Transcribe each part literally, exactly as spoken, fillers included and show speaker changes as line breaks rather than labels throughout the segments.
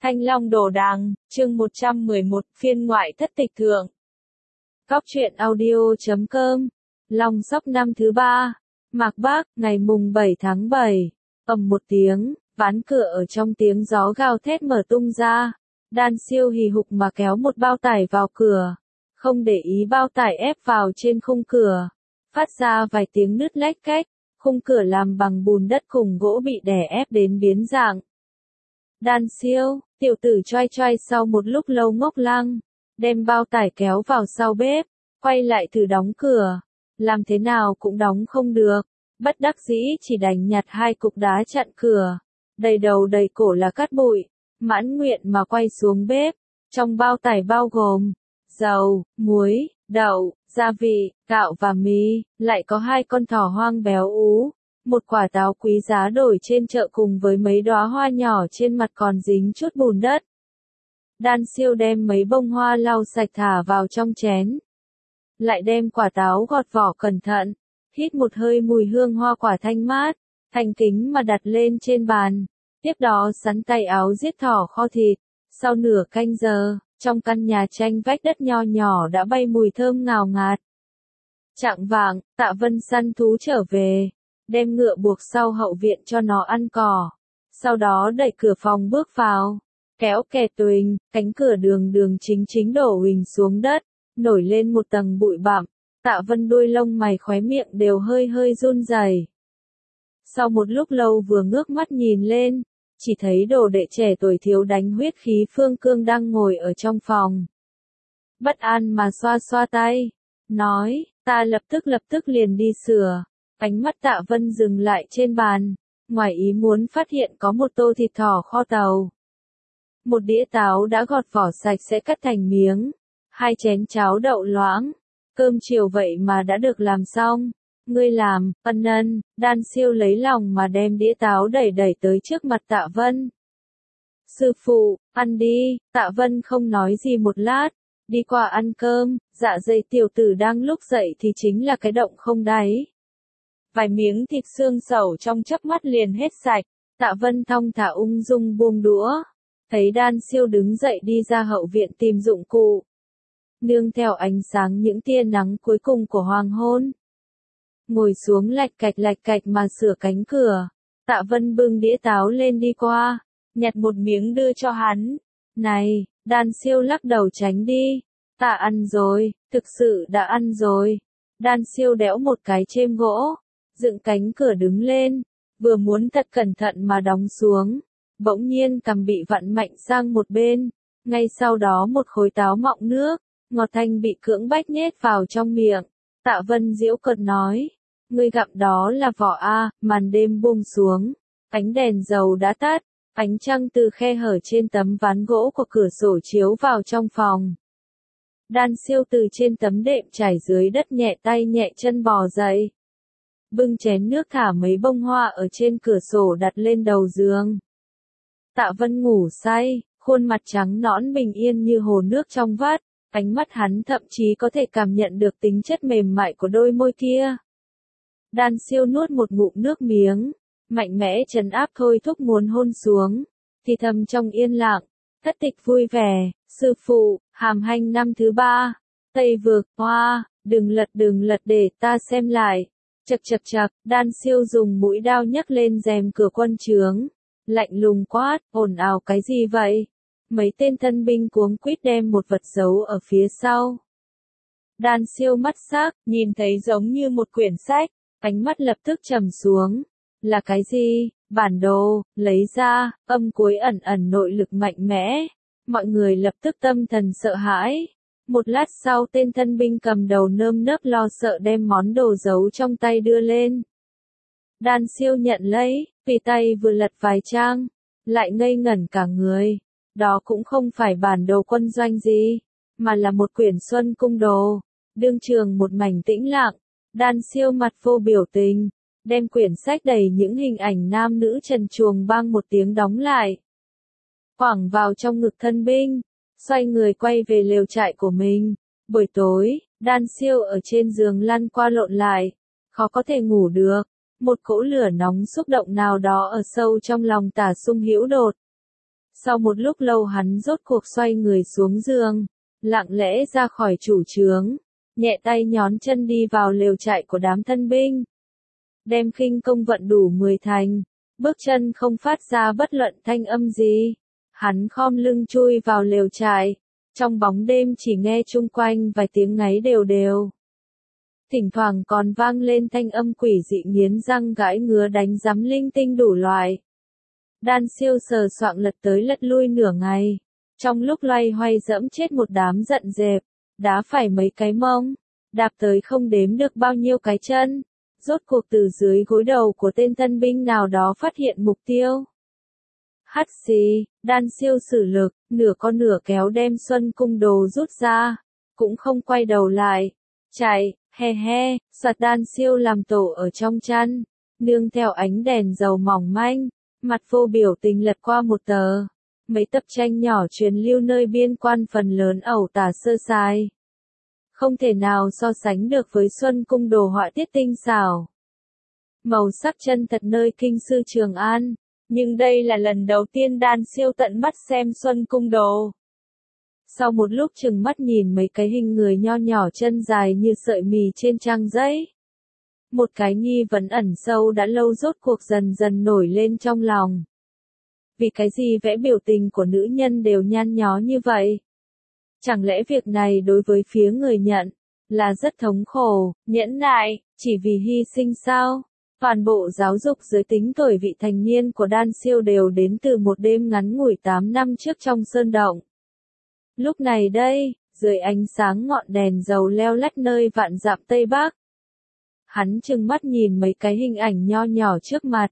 Thanh Long Đồ Đằng, chương một trăm mười một, phiên ngoại thất tịch thượng. Góc truyện audio chấm com, Long Sóc năm thứ ba, Mạc Bác, ngày mùng bảy tháng bảy, ầm một tiếng, ván cửa ở trong tiếng gió gào thét mở tung ra, Đan Siêu hì hục mà kéo một bao tải vào cửa, không để ý bao tải ép vào trên khung cửa, phát ra vài tiếng nứt lách cách, khung cửa làm bằng bùn đất cùng gỗ bị đè ép đến biến dạng. Đan Siêu, tiểu tử choai choai sau một lúc lâu ngốc lăng, đem bao tải kéo vào sau bếp, quay lại thử đóng cửa, làm thế nào cũng đóng không được, bất đắc dĩ chỉ đành nhặt hai cục đá chặn cửa, đầy đầu đầy cổ là cát bụi, mãn nguyện mà quay xuống bếp, trong bao tải bao gồm dầu, muối, đậu, gia vị, gạo và mì, lại có hai con thỏ hoang béo ú. Một quả táo quý giá đổi trên chợ cùng với mấy đóa hoa nhỏ trên mặt còn dính chút bùn đất. Đan Siêu đem mấy bông hoa lau sạch thả vào trong chén. Lại đem quả táo gọt vỏ cẩn thận, hít một hơi mùi hương hoa quả thanh mát, thành kính mà đặt lên trên bàn. Tiếp đó sắn tay áo giết thỏ kho thịt. Sau nửa canh giờ, trong căn nhà tranh vách đất nho nhỏ đã bay mùi thơm ngào ngạt. Chạng vạng, Tạ Vân săn thú trở về. Đem ngựa buộc sau hậu viện cho nó ăn cỏ. Sau đó đẩy cửa phòng bước vào. Kéo kẹt tuỳnh, cánh cửa đường đường chính chính đổ huỳnh xuống đất, nổi lên một tầng bụi bặm. Tạ Vân đuôi lông mày khóe miệng đều hơi hơi run rẩy. Sau một lúc lâu vừa ngước mắt nhìn lên, chỉ thấy đồ đệ trẻ tuổi thiếu đánh huyết khí Phương Cương đang ngồi ở trong phòng. Bất an mà xoa xoa tay, nói, ta lập tức lập tức liền đi sửa. Ánh mắt Tạ Vân dừng lại trên bàn, ngoài ý muốn phát hiện có một tô thịt thỏ kho tàu. Một đĩa táo đã gọt vỏ sạch sẽ cắt thành miếng, hai chén cháo đậu loãng, cơm chiều vậy mà đã được làm xong. Ngươi làm, ân ân, Đan Siêu lấy lòng mà đem đĩa táo đẩy đẩy tới trước mặt Tạ Vân. Sư phụ, ăn đi, Tạ Vân không nói gì một lát, đi qua ăn cơm, dạ dày tiểu tử đang lúc dậy thì chính là cái động không đáy. Vài miếng thịt xương sẩu trong chớp mắt liền hết sạch, Tạ Vân thong thả ung dung buông đũa, thấy Đan Siêu đứng dậy đi ra hậu viện tìm dụng cụ. Nương theo ánh sáng những tia nắng cuối cùng của hoàng hôn. Ngồi xuống lạch cạch lạch cạch mà sửa cánh cửa, Tạ Vân bưng đĩa táo lên đi qua, nhặt một miếng đưa cho hắn. Này, Đan Siêu lắc đầu tránh đi, ta ăn rồi, thực sự đã ăn rồi. Đan Siêu đẽo một cái chêm gỗ. Dựng cánh cửa đứng lên, vừa muốn thật cẩn thận mà đóng xuống, bỗng nhiên cằm bị vặn mạnh sang một bên, ngay sau đó một khối táo mọng nước, ngọt thanh bị cưỡng bách nhét vào trong miệng. Tạ Vân giễu cợt nói, ngươi gặm đó là vỏ a. Màn đêm buông xuống, ánh đèn dầu đã tắt, ánh trăng từ khe hở trên tấm ván gỗ của cửa sổ chiếu vào trong phòng. Đan Siêu từ trên tấm đệm trải dưới đất nhẹ tay nhẹ chân bò dậy. Bưng chén nước thả mấy bông hoa ở trên cửa sổ đặt lên đầu giường. Tạ Vân ngủ say, khuôn mặt trắng nõn bình yên như hồ nước trong vắt, ánh mắt hắn thậm chí có thể cảm nhận được tính chất mềm mại của đôi môi kia. Đan Siêu nuốt một ngụm nước miếng, mạnh mẽ trấn áp thôi thúc muốn hôn xuống, thì thầm trong yên lặng, thất tịch vui vẻ, sư phụ, hàm hanh năm thứ ba, Tây Vực, hoa, đừng lật đừng lật để ta xem lại. Chật chật chật, Đan Siêu dùng mũi đao nhấc lên rèm cửa quân trướng, lạnh lùng quát, ồn ào cái gì vậy? Mấy tên thân binh cuống quýt đem một vật giấu ở phía sau. Đan Siêu mắt sắc, nhìn thấy giống như một quyển sách, ánh mắt lập tức trầm xuống. Là cái gì? Bản đồ, lấy ra, âm cuối ẩn ẩn nội lực mạnh mẽ. Mọi người lập tức tâm thần sợ hãi. Một lát sau tên thân binh cầm đầu nơm nớp lo sợ đem món đồ giấu trong tay đưa lên. Đan Siêu nhận lấy, vì tay vừa lật vài trang, lại ngây ngẩn cả người. Đó cũng không phải bản đồ quân doanh gì, mà là một quyển Xuân Cung đồ. Đương trường một mảnh tĩnh lặng, Đan Siêu mặt vô biểu tình, đem quyển sách đầy những hình ảnh nam nữ trần truồng bang một tiếng đóng lại. Quẳng vào trong ngực thân binh. Xoay người quay về lều trại của mình. Buổi tối, Đan Siêu ở trên giường lăn qua lộn lại, khó có thể ngủ được. Một cỗ lửa nóng xúc động nào đó ở sâu trong lòng Tả Sung hữu đột. Sau một lúc lâu hắn rốt cuộc xoay người xuống giường, lặng lẽ ra khỏi chủ trướng, nhẹ tay nhón chân đi vào lều trại của đám thân binh. Đem khinh công vận đủ mười thành, bước chân không phát ra bất luận thanh âm gì. Hắn khom lưng chui vào lều trại, trong bóng đêm chỉ nghe chung quanh vài tiếng ngáy đều đều. Thỉnh thoảng còn vang lên thanh âm quỷ dị nghiến răng gãi ngứa đánh giám linh tinh đủ loại. Đan Siêu sờ soạng lật tới lật lui nửa ngày, trong lúc loay hoay dẫm chết một đám giận dẹp, đá phải mấy cái mông, đạp tới không đếm được bao nhiêu cái chân, rốt cuộc từ dưới gối đầu của tên tân binh nào đó phát hiện mục tiêu. Hắt xì, Đan Siêu sử lực, nửa con nửa kéo đem Xuân Cung Đồ rút ra, cũng không quay đầu lại, chạy, he he, soạt Đan Siêu làm tổ ở trong chăn, nương theo ánh đèn dầu mỏng manh, mặt vô biểu tình lật qua một tờ, mấy tập tranh nhỏ truyền lưu nơi biên quan phần lớn ẩu tả sơ sài. Không thể nào so sánh được với Xuân Cung Đồ họa tiết tinh xảo. Màu sắc chân thật nơi kinh sư Trường An. Nhưng đây là lần đầu tiên Đan Siêu tận mắt xem Xuân Cung Đồ. Sau một lúc chừng mắt nhìn mấy cái hình người nho nhỏ chân dài như sợi mì trên trang giấy. Một cái nghi vấn ẩn sâu đã lâu rốt cuộc dần dần nổi lên trong lòng. Vì cái gì vẽ biểu tình của nữ nhân đều nhăn nhó như vậy? Chẳng lẽ việc này đối với phía người nhận, là rất thống khổ, nhẫn nại, chỉ vì hy sinh sao? Toàn bộ giáo dục giới tính tuổi vị thành niên của Đan Siêu đều đến từ một đêm ngắn ngủi tám năm trước trong sơn động. Lúc này đây, dưới ánh sáng ngọn đèn dầu leo lách nơi vạn dặm Tây Bắc. Hắn trừng mắt nhìn mấy cái hình ảnh nho nhỏ trước mặt.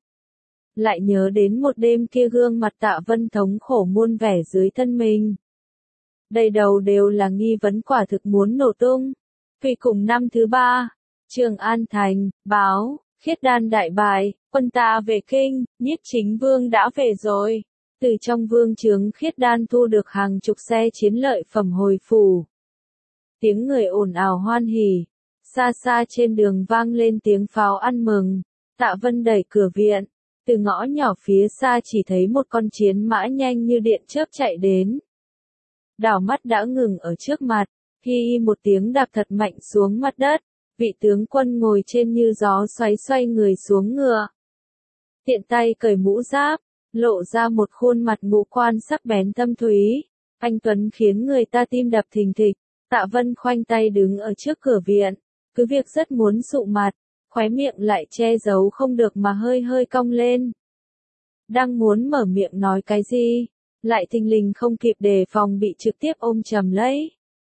Lại nhớ đến một đêm kia gương mặt Tạ Vân thống khổ muôn vẻ dưới thân mình. Đầy đầu đều là nghi vấn quả thực muốn nổ tung. Vì cùng năm thứ ba, Trường An Thành, báo. Khiết Đan đại bại, quân ta về kinh, Nhiếp Chính Vương đã về rồi. Từ trong vương trướng Khiết Đan thu được hàng chục xe chiến lợi phẩm hồi phủ. Tiếng người ồn ào hoan hỉ. Xa xa trên đường vang lên tiếng pháo ăn mừng. Tạ Vân đẩy cửa viện. Từ ngõ nhỏ phía xa chỉ thấy một con chiến mã nhanh như điện chớp chạy đến. Đảo mắt đã ngừng ở trước mặt. Hi một tiếng đạp thật mạnh xuống mặt đất. Vị tướng quân ngồi trên như gió xoáy xoay người xuống ngựa. Tiện tay cởi mũ giáp, lộ ra một khuôn mặt ngũ quan sắc bén thâm thúy. Anh tuấn khiến người ta tim đập thình thịch. Tạ Vân khoanh tay đứng ở trước cửa viện. Cứ việc rất muốn sụ mặt, khóe miệng lại che giấu không được mà hơi hơi cong lên. Đang muốn mở miệng nói cái gì, lại thình lình không kịp đề phòng bị trực tiếp ôm chầm lấy.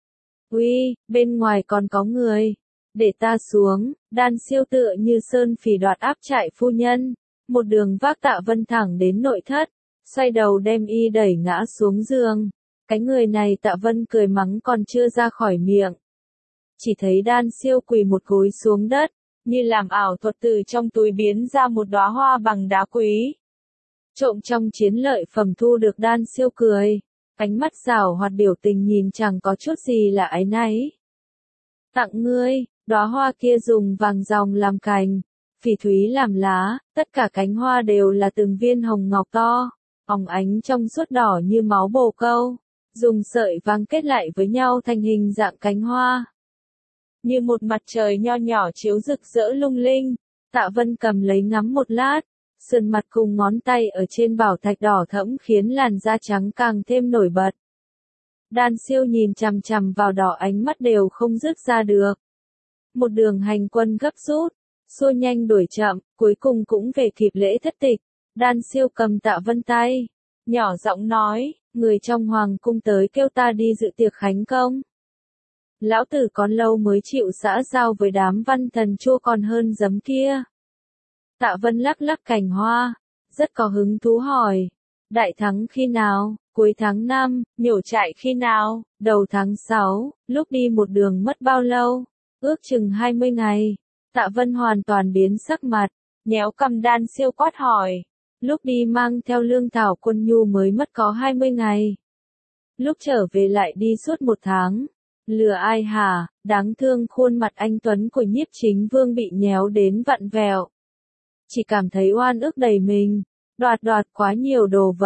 Uy, bên ngoài còn có người. Để ta xuống, Đan Siêu tựa như sơn phỉ đoạt áp trại phu nhân, một đường vác Tạ Vân thẳng đến nội thất, xoay đầu đem y đẩy ngã xuống giường. Cái người này Tạ Vân cười mắng còn chưa ra khỏi miệng. Chỉ thấy Đan Siêu quỳ một gối xuống đất, như làm ảo thuật từ trong túi biến ra một đóa hoa bằng đá quý. Trộm trong chiến lợi phẩm thu được Đan Siêu cười, ánh mắt giảo hoạt biểu tình nhìn chẳng có chút gì là áy náy. Tặng ngươi. Đóa hoa kia dùng vàng ròng làm cành, phỉ thúy làm lá, tất cả cánh hoa đều là từng viên hồng ngọc to, óng ánh trong suốt đỏ như máu bồ câu, dùng sợi vàng kết lại với nhau thành hình dạng cánh hoa. Như một mặt trời nho nhỏ chiếu rực rỡ lung linh, Tạ Vân cầm lấy ngắm một lát, sườn mặt cùng ngón tay ở trên bảo thạch đỏ thẫm khiến làn da trắng càng thêm nổi bật. Đan Siêu nhìn chằm chằm vào đỏ ánh mắt đều không dứt ra được. Một đường hành quân gấp rút, xua nhanh đuổi chậm, cuối cùng cũng về kịp lễ thất tịch. Đan Siêu cầm Tạ Vân tay, nhỏ giọng nói, người trong hoàng cung tới kêu ta đi dự tiệc khánh công. Lão tử còn lâu mới chịu xã giao với đám văn thần chua còn hơn giấm kia. Tạ Vân lắc lắc cành hoa, rất có hứng thú hỏi, đại thắng khi nào, cuối tháng năm, nhổ trại khi nào, đầu tháng sáu, lúc đi một đường mất bao lâu? Ước chừng hai mươi ngày. Tạ Vân hoàn toàn biến sắc mặt, nhéo cầm Đan Siêu quát hỏi. Lúc đi mang theo lương thảo quân nhu mới mất có hai mươi ngày. Lúc trở về lại đi suốt một tháng. Lừa ai hả, đáng thương khuôn mặt anh Tuấn của Nhiếp Chính Vương bị nhéo đến vặn vẹo. Chỉ cảm thấy oan ức đầy mình, đoạt đoạt quá nhiều đồ vật.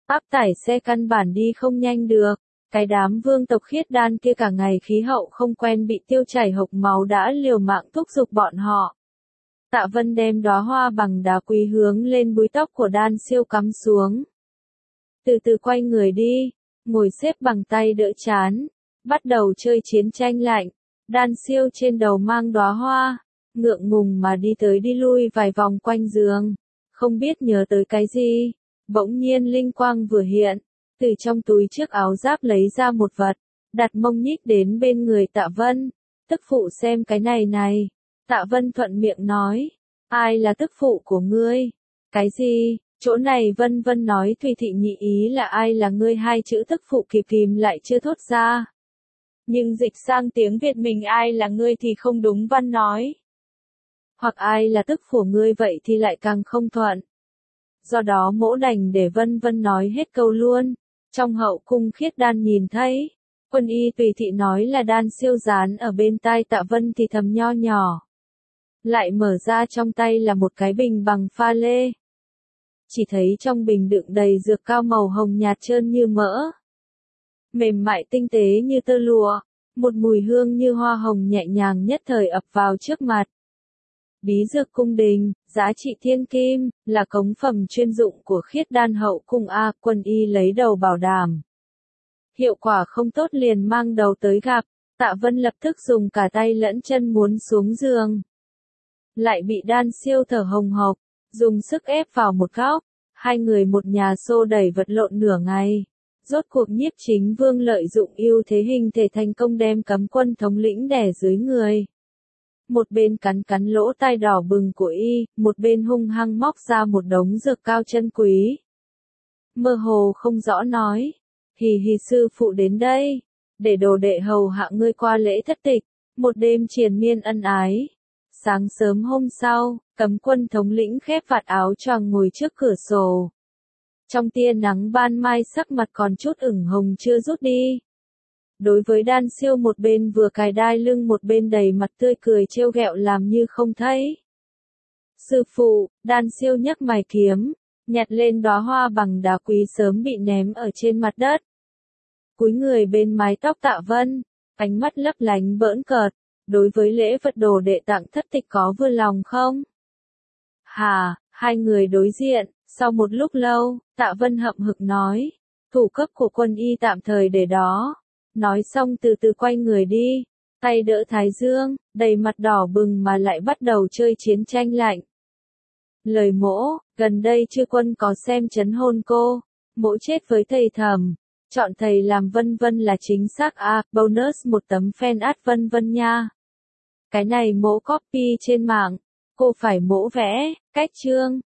áp tải xe căn bản đi không nhanh được. Cái đám vương tộc khiết đan kia cả ngày khí hậu không quen bị tiêu chảy hộc máu đã liều mạng thúc giục bọn họ. Tạ Vân đem đóa hoa bằng đá quý hướng lên búi tóc của Đan Siêu cắm xuống. Từ từ quay người đi, ngồi xếp bằng tay đỡ chán, bắt đầu chơi chiến tranh lạnh. Đan Siêu trên đầu mang đóa hoa, ngượng ngùng mà đi tới đi lui vài vòng quanh giường, không biết nhớ tới cái gì, bỗng nhiên linh quang vừa hiện, từ trong túi chiếc áo giáp lấy ra một vật, đặt mông nhích đến bên người Tạ Vân, tức phụ xem cái này này. Tạ Vân thuận miệng nói, ai là tức phụ của ngươi? Cái gì? Chỗ này Vân Vân nói Thùy Thị nhị ý là ai là ngươi, hai chữ tức phụ kịp kìm lại chưa thốt ra. Nhưng dịch sang tiếng Việt mình ai là ngươi thì không đúng văn nói. Hoặc ai là tức của ngươi vậy thì lại càng không thuận. Do đó mỗ đành để Vân Vân nói hết câu luôn. Trong hậu cung khiết đan nhìn thấy, quân y Tùy Thị nói là Đan Siêu dán ở bên tai Tạ Vân thì thầm nho nhỏ. Lại mở ra trong tay là một cái bình bằng pha lê. Chỉ thấy trong bình đựng đầy dược cao màu hồng nhạt trơn như mỡ. Mềm mại tinh tế như tơ lụa, một mùi hương như hoa hồng nhẹ nhàng nhất thời ập vào trước mặt. Bí dược cung đình, giá trị thiên kim, là cống phẩm chuyên dụng của khiết đan hậu cung A, quân y lấy đầu bảo đảm. Hiệu quả không tốt liền mang đầu tới gặp, Tạ Vân lập tức dùng cả tay lẫn chân muốn xuống giường. Lại bị Đan Siêu thở hồng hộc, dùng sức ép vào một góc, hai người một nhà xô đẩy vật lộn nửa ngày. Rốt cuộc Nhiếp Chính Vương lợi dụng ưu thế hình thể thành công đem Cấm Quân thống lĩnh đè dưới người. Một bên cắn cắn lỗ tai đỏ bừng của y, một bên hung hăng móc ra một đống dược cao chân quý. Mơ hồ không rõ nói, hì hì sư phụ đến đây, để đồ đệ hầu hạ ngươi qua lễ thất tịch, một đêm triền miên ân ái. Sáng sớm hôm sau, Cấm Quân thống lĩnh khép vạt áo choàng ngồi trước cửa sổ. Trong tia nắng ban mai sắc mặt còn chút ửng hồng chưa rút đi. Đối với Đan Siêu một bên vừa cài đai lưng một bên đầy mặt tươi cười trêu ghẹo làm như không thấy. Sư phụ, Đan Siêu nhấc mày kiếm, nhặt lên đóa hoa bằng đá quý sớm bị ném ở trên mặt đất. Cúi người bên mái tóc Tạ Vân, ánh mắt lấp lánh bỡn cợt, đối với lễ vật đồ đệ tặng thất tịch có vừa lòng không? Hà, hai người đối diện, sau một lúc lâu, Tạ Vân hậm hực nói, thủ cấp của quân y tạm thời để đó. Nói xong từ từ quay người đi, tay đỡ thái dương, đầy mặt đỏ bừng mà lại bắt đầu chơi chiến tranh lạnh. Lời mỗ, gần đây chư quân có xem Trấn Hôn Cô, mỗ chết với thầy thầm, chọn thầy làm Vân Vân là chính xác à, bonus một tấm fan art Vân Vân nha. Cái này mỗ copy trên mạng, cô phải mỗ vẽ, cách chương,